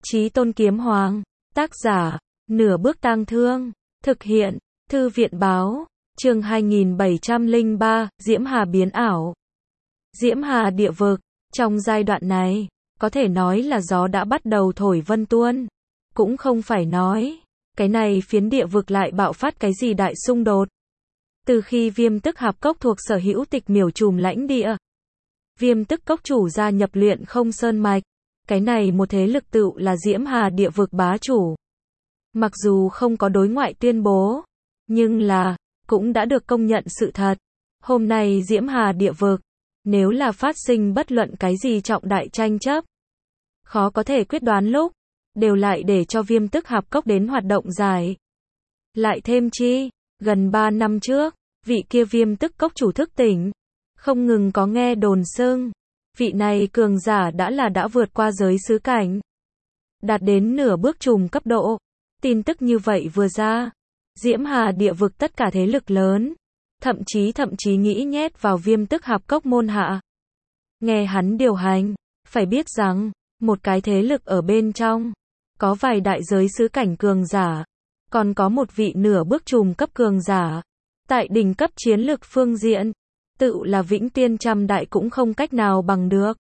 Chí Tôn Kiếm Hoàng. Tác giả, Nửa Bước Tang Thương. Thực hiện, Thư viện báo. Chương 2703, Diễm Hà biến ảo. Diễm Hà địa vực. Trong giai đoạn này, có thể nói là gió đã bắt đầu thổi vân tuôn. Cũng không phải nói, cái này phiến địa vực lại bạo phát cái gì đại xung đột. Từ khi Viêm Tức Hạp Cốc thuộc sở hữu Tịch Miểu Trùm lãnh địa, Viêm Tức Cốc chủ gia nhập Luyện Không Sơn Mạch, cái này một thế lực tựu là Diễm Hà địa vực bá chủ. Mặc dù không có đối ngoại tuyên bố, nhưng là, cũng đã được công nhận sự thật. Hôm nay Diễm Hà địa vực, nếu là phát sinh bất luận cái gì trọng đại tranh chấp, khó có thể quyết đoán lúc, đều lại để cho Viêm Tức Hạp Cốc đến hoạt động giải. Lại thêm chi, gần 3 năm trước, vị kia Viêm Tức Cốc chủ thức tỉnh, không ngừng có nghe đồn xưng, vị này cường giả đã vượt qua giới xứ cảnh, đạt đến nửa bước trùm cấp độ. Tin tức như vậy vừa ra, Diễm Hà địa vực tất cả thế lực lớn, thậm chí nghĩ nhét vào Viêm Tức Hạp Cốc môn hạ. Nghe hắn điều hành, phải biết rằng, một cái thế lực ở bên trong, có vài đại giới xứ cảnh cường giả, còn có một vị nửa bước trùm cấp cường giả. Tại đỉnh cấp chiến lực phương diện, tự là Vĩnh Tiên Trăm Đại cũng không cách nào bằng được.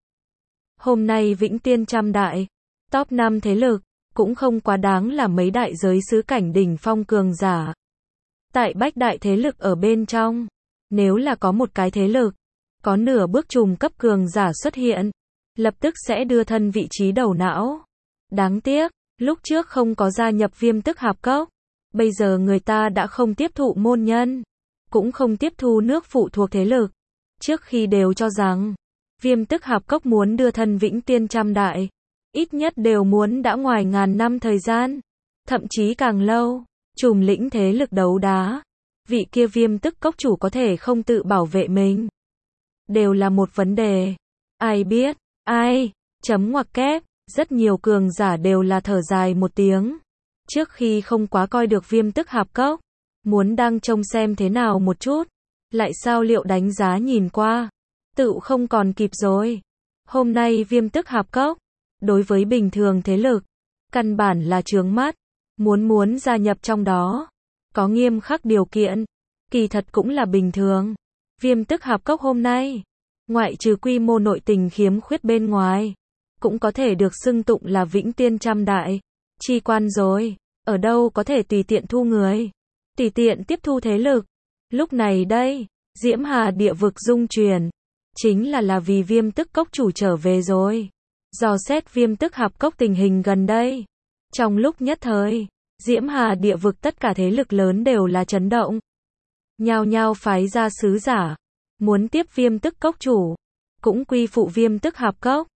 Hôm nay Vĩnh Tiên Trăm Đại, top 5 thế lực, cũng không quá đáng là mấy đại giới xứ cảnh đỉnh phong cường giả. Tại bách đại thế lực ở bên trong, nếu là có một cái thế lực, có nửa bước trùm cấp cường giả xuất hiện, lập tức sẽ đưa thân vị trí đầu não. Đáng tiếc, lúc trước không có gia nhập Viêm Tức Hạp Cốc, bây giờ người ta đã không tiếp thụ môn nhân, cũng không tiếp thu nước phụ thuộc thế lực. Trước khi đều cho rằng, Viêm Tức Hạp Cốc muốn đưa thân Vĩnh Tiên Trăm Đại, ít nhất đều muốn đã ngoài ngàn năm thời gian, thậm chí càng lâu, trùm lĩnh thế lực đấu đá. Vị kia Viêm Tức Cốc chủ có thể không tự bảo vệ mình, đều là một vấn đề. Ai biết, ai, chấm ngoặc kép, rất nhiều cường giả đều là thở dài một tiếng. Trước khi không quá coi được Viêm Tức Hạp Cốc, muốn đang trông xem thế nào một chút, lại sao liệu đánh giá nhìn qua, tự không còn kịp rồi. Hôm nay Viêm Tức Hạp Cốc, đối với bình thường thế lực, căn bản là chướng mắt, muốn gia nhập trong đó, có nghiêm khắc điều kiện, kỳ thật cũng là bình thường. Viêm Tức Hạp Cốc hôm nay, ngoại trừ quy mô nội tình khiếm khuyết bên ngoài, cũng có thể được xưng tụng là Vĩnh Tiên Trăm Đại, chi quan rồi, ở đâu có thể tùy tiện thu người, tùy tiện tiếp thu thế lực. Lúc này đây, Diễm Hà địa vực dung chuyển, chính là vì Viêm Tức Cốc chủ trở về rồi. Dò xét Viêm Tức Hạp Cốc tình hình gần đây, trong lúc nhất thời, Diễm Hà địa vực tất cả thế lực lớn đều là chấn động. Nhao nhao phái ra sứ giả, muốn tiếp Viêm Tức Cốc chủ, cũng quy phụ Viêm Tức Hạp Cốc.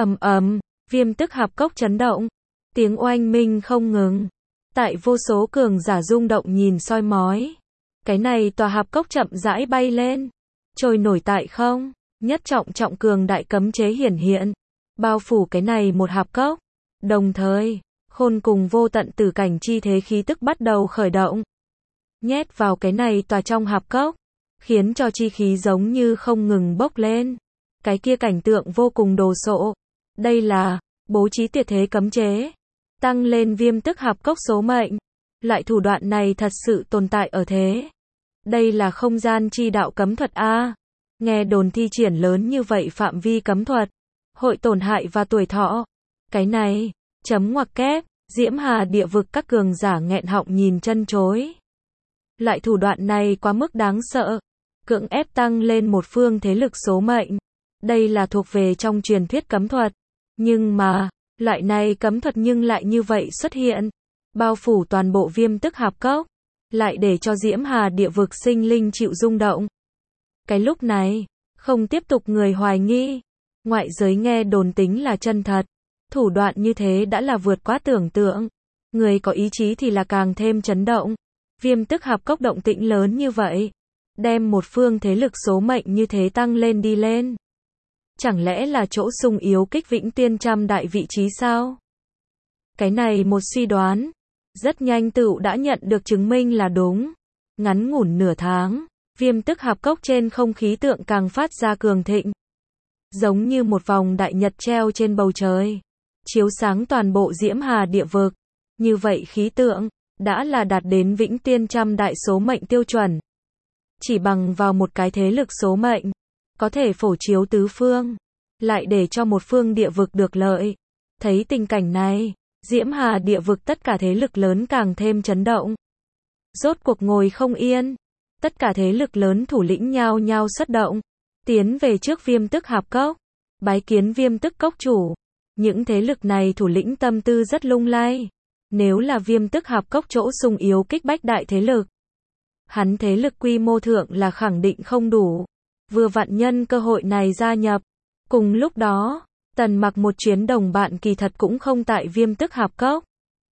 Viêm Tức Hạp Cốc chấn động, tiếng oanh minh không ngừng. Tại vô số cường giả rung động nhìn soi mói, cái này tòa hạp cốc chậm rãi bay lên, trôi nổi tại không, nhất trọng cường đại cấm chế hiển hiện, bao phủ cái này một hạp cốc. Đồng thời, khôn cùng vô tận tử cảnh chi thế khí tức bắt đầu khởi động, nhét vào cái này tòa trong hạp cốc, khiến cho chi khí giống như không ngừng bốc lên. Cái kia cảnh tượng vô cùng đồ sộ. Đây là bố trí tuyệt thế cấm chế, tăng lên Viêm Tức Hạp Cốc số mệnh. Loại thủ đoạn này thật sự tồn tại ở thế. Đây là không gian chi đạo cấm thuật a. Nghe đồn thi triển lớn như vậy phạm vi cấm thuật, hội tổn hại và tuổi thọ. Cái này, chấm ngoặc kép, Diễm Hà địa vực các cường giả nghẹn họng nhìn chân chối. Loại thủ đoạn này quá mức đáng sợ, cưỡng ép tăng lên một phương thế lực số mệnh. Đây là thuộc về trong truyền thuyết cấm thuật. Nhưng mà, loại này cấm thuật nhưng lại như vậy xuất hiện, bao phủ toàn bộ Viêm Tức Hạp Cốc, lại để cho Diễm Hà địa vực sinh linh chịu rung động. Cái lúc này, không tiếp tục người hoài nghi, ngoại giới nghe đồn tính là chân thật, thủ đoạn như thế đã là vượt quá tưởng tượng, người có ý chí thì là càng thêm chấn động. Viêm Tức Hạp Cốc động tĩnh lớn như vậy, đem một phương thế lực số mệnh như thế tăng lên đi lên. Chẳng lẽ là chỗ sung yếu kích Vĩnh Tiên Trăm Đại vị trí sao? Cái này một suy đoán, rất nhanh tựu đã nhận được chứng minh là đúng. Ngắn ngủn nửa tháng, Viêm Tức Hạp Cốc trên không khí tượng càng phát ra cường thịnh. Giống như một vòng đại nhật treo trên bầu trời. chiếu sáng toàn bộ Diễm Hà địa vực. Như vậy khí tượng, đã là đạt đến vĩnh tuyên trăm đại số mệnh tiêu chuẩn. Chỉ bằng vào một cái thế lực số mệnh, có thể phổ chiếu tứ phương, lại để cho một phương địa vực được lợi. Thấy tình cảnh này, Diễm Hà địa vực tất cả thế lực lớn càng thêm chấn động. Rốt cuộc ngồi không yên, tất cả thế lực lớn thủ lĩnh nhao nhao xuất động, tiến về trước Viêm Tức Hạp Cốc, bái kiến Viêm Tức Cốc chủ. Những thế lực này thủ lĩnh tâm tư rất lung lay. Nếu là Viêm Tức Hạp Cốc chỗ sung yếu kích bách đại thế lực, hắn thế lực quy mô thượng là khẳng định không đủ. Vừa vặn nhân cơ hội này gia nhập. Cùng lúc đó, Tần Mặc một chuyến đồng bạn kỳ thật cũng không tại Viêm Tức Hạp Cốc,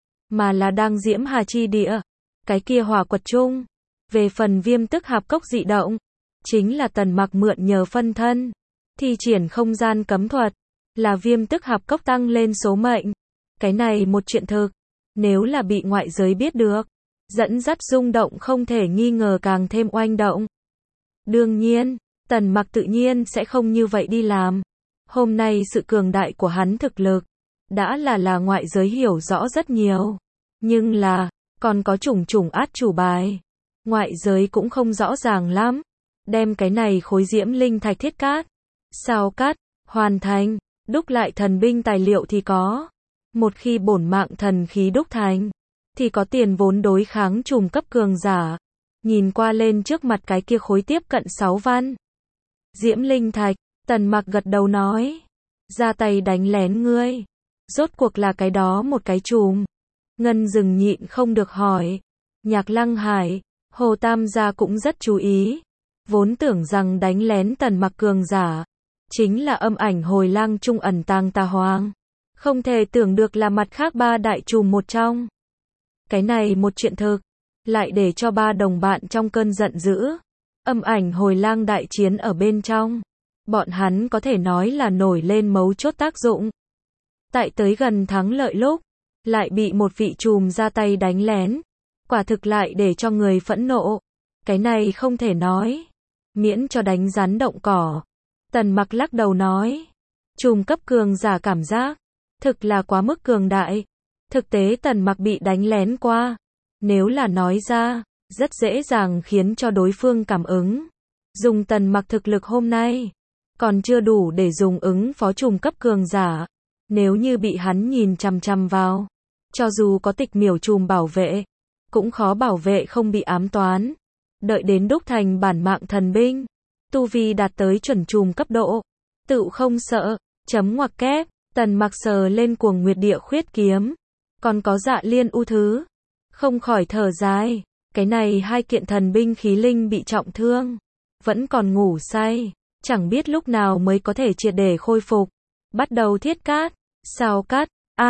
mà là đang Diễm Hà chi địa, cái kia hỏa quật chung. Về phần Viêm Tức Hạp Cốc dị động, chính là Tần Mặc mượn nhờ phân thân, thi triển không gian cấm thuật, là Viêm Tức Hạp Cốc tăng lên số mệnh. Cái này một chuyện thực, nếu là bị ngoại giới biết được, dẫn dắt rung động không thể nghi ngờ càng thêm oanh động. Đương nhiên, Tần Mặc tự nhiên sẽ không như vậy đi làm. Hôm nay sự cường đại của hắn thực lực, đã là ngoại giới hiểu rõ rất nhiều. Nhưng là, còn có chủng chủng át chủ bài. Ngoại giới cũng không rõ ràng lắm. Đem cái này khối diễm linh thạch thiết cát, sao cát, hoàn thành, đúc lại thần binh tài liệu thì có. Một khi bổn mạng thần khí đúc thành, thì có tiền vốn đối kháng trùm cấp cường giả. Nhìn qua lên trước mặt cái kia khối tiếp cận 6 văn diễm linh thạch, Tần Mặc gật đầu nói, ra tay đánh lén ngươi. Rốt cuộc là cái đó một cái chùm. Ngân Dừng nhịn không được hỏi. Nhạc Lăng Hải, Hồ Tam gia cũng rất chú ý. Vốn tưởng rằng đánh lén Tần Mặc cường giả, chính là Âm Ảnh Hồi Lang trung ẩn tàng tà hoàng. Không thể tưởng được là mặt khác ba đại chùm một trong. Cái này một chuyện thực, lại để cho ba đồng bạn trong cơn giận dữ. Âm Ảnh Hồi Lang đại chiến ở bên trong, bọn hắn có thể nói là nổi lên mấu chốt tác dụng. Tại tới gần thắng lợi lúc, lại bị một vị chùm ra tay đánh lén. Quả thực lại để cho người phẫn nộ. Cái này không thể nói. Miễn cho đánh rắn động cỏ. Tần Mặc lắc đầu nói. Chùm cấp cường giả cảm giác, thực là quá mức cường đại. Thực tế Tần Mặc bị đánh lén qua. Nếu là nói ra, rất dễ dàng khiến cho đối phương cảm ứng. Dùng Tần Mặc thực lực hôm nay, còn chưa đủ để dùng ứng phó chùm cấp cường giả. Nếu như bị hắn nhìn chằm chằm vào, cho dù có tịch miểu chùm bảo vệ, cũng khó bảo vệ không bị ám toán. Đợi đến đúc thành bản mạng thần binh, tu vi đạt tới chuẩn chùm cấp độ, tự không sợ. Chấm ngoặc kép, Tần Mặc sờ lên Cuồng Nguyệt Địa Khuyết kiếm, còn có Dạ Liên U Thứ, không khỏi thở dài. Cái này hai kiện thần binh khí linh bị trọng thương, vẫn còn ngủ say, chẳng biết lúc nào mới có thể triệt để khôi phục. Bắt đầu thiết cát, sao cát,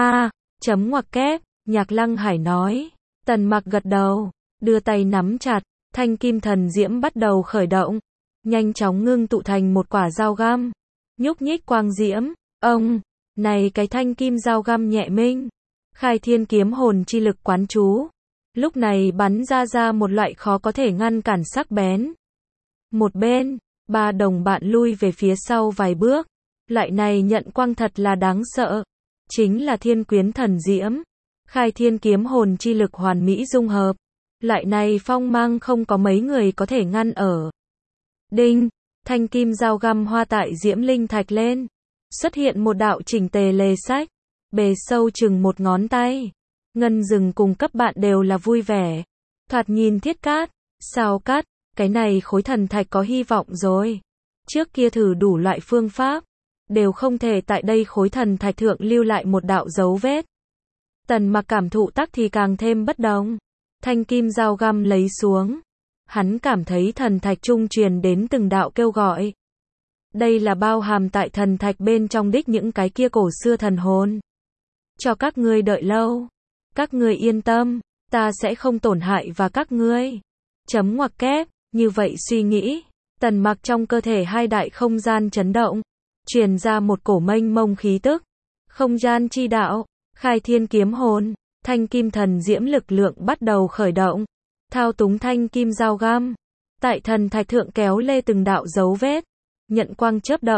chấm ngoặc kép, Nhạc Lăng Hải nói. Tần Mặc gật đầu, đưa tay nắm chặt, thanh kim thần diễm bắt đầu khởi động, nhanh chóng ngưng tụ thành một quả dao găm, nhúc nhích quang diễm. Ông, này cái thanh kim dao găm nhẹ minh, khai thiên kiếm hồn chi lực quán chú, lúc này bắn ra một loại khó có thể ngăn cản sắc bén. Một bên, ba đồng bạn lui về phía sau vài bước, loại này nhận quang thật là đáng sợ, chính là thiên quyến thần diễm, khai thiên kiếm hồn chi lực hoàn mỹ dung hợp, loại này phong mang không có mấy người có thể ngăn ở. Đinh, thanh kim dao găm hoa tại diễm linh thạch lên, xuất hiện một đạo chỉnh tề lề sách, bề sâu chừng một ngón tay. Ngân Dừng cùng cấp bạn đều là vui vẻ. Thoạt nhìn thiết cát, sao cát, cái này khối thần thạch có hy vọng rồi. Trước kia thử đủ loại phương pháp, đều không thể tại đây khối thần thạch thượng lưu lại một đạo dấu vết. Tần Mặc cảm thụ tắc thì càng thêm bất đồng. Thanh kim dao găm lấy xuống, hắn cảm thấy thần thạch trung truyền đến từng đạo kêu gọi. Đây là bao hàm tại thần thạch bên trong đích những cái kia cổ xưa thần hồn. Cho các ngươi đợi lâu, các ngươi yên tâm, ta sẽ không tổn hại và các ngươi. Chấm ngoặc kép, như vậy suy nghĩ, Tần Mặc trong cơ thể hai đại không gian chấn động, truyền ra một cổ mênh mông khí tức. Không gian chi đạo, khai thiên kiếm hồn, thanh kim thần diễm lực lượng bắt đầu khởi động, thao túng thanh kim dao găm, tại thần thạch thượng kéo lê từng đạo dấu vết, nhận quang chớp động,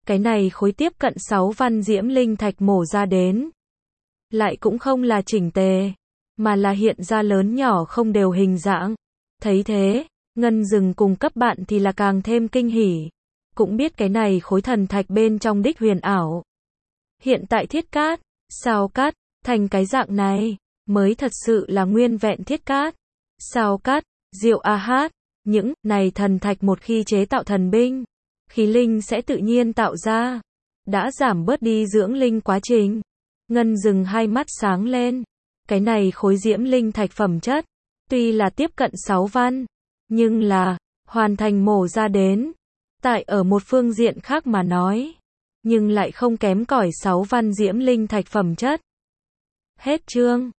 Cái này khối tiếp cận 6 văn diễm linh thạch mổ ra đến. Lại cũng không là chỉnh tề, mà là hiện ra lớn nhỏ không đều hình dạng. Thấy thế, Ngân Dừng cùng cấp bạn thì là càng thêm kinh hỉ. Cũng biết cái này khối thần thạch bên trong đích huyền ảo. Hiện tại thiết cát, sao cát, thành cái dạng này, mới thật sự là nguyên vẹn thiết cát. Sao cát, diệu a hát, những này thần thạch một khi chế tạo thần binh, khí linh sẽ tự nhiên tạo ra, đã giảm bớt đi dưỡng linh quá trình. Ngân Dừng hai mắt sáng lên, cái này khối diễm linh thạch phẩm chất, tuy là tiếp cận 6 văn, nhưng là, hoàn thành mổ ra đến. Tại ở một phương diện khác mà nói, nhưng lại không kém cỏi 6 văn diễm linh thạch phẩm chất. Hết chương.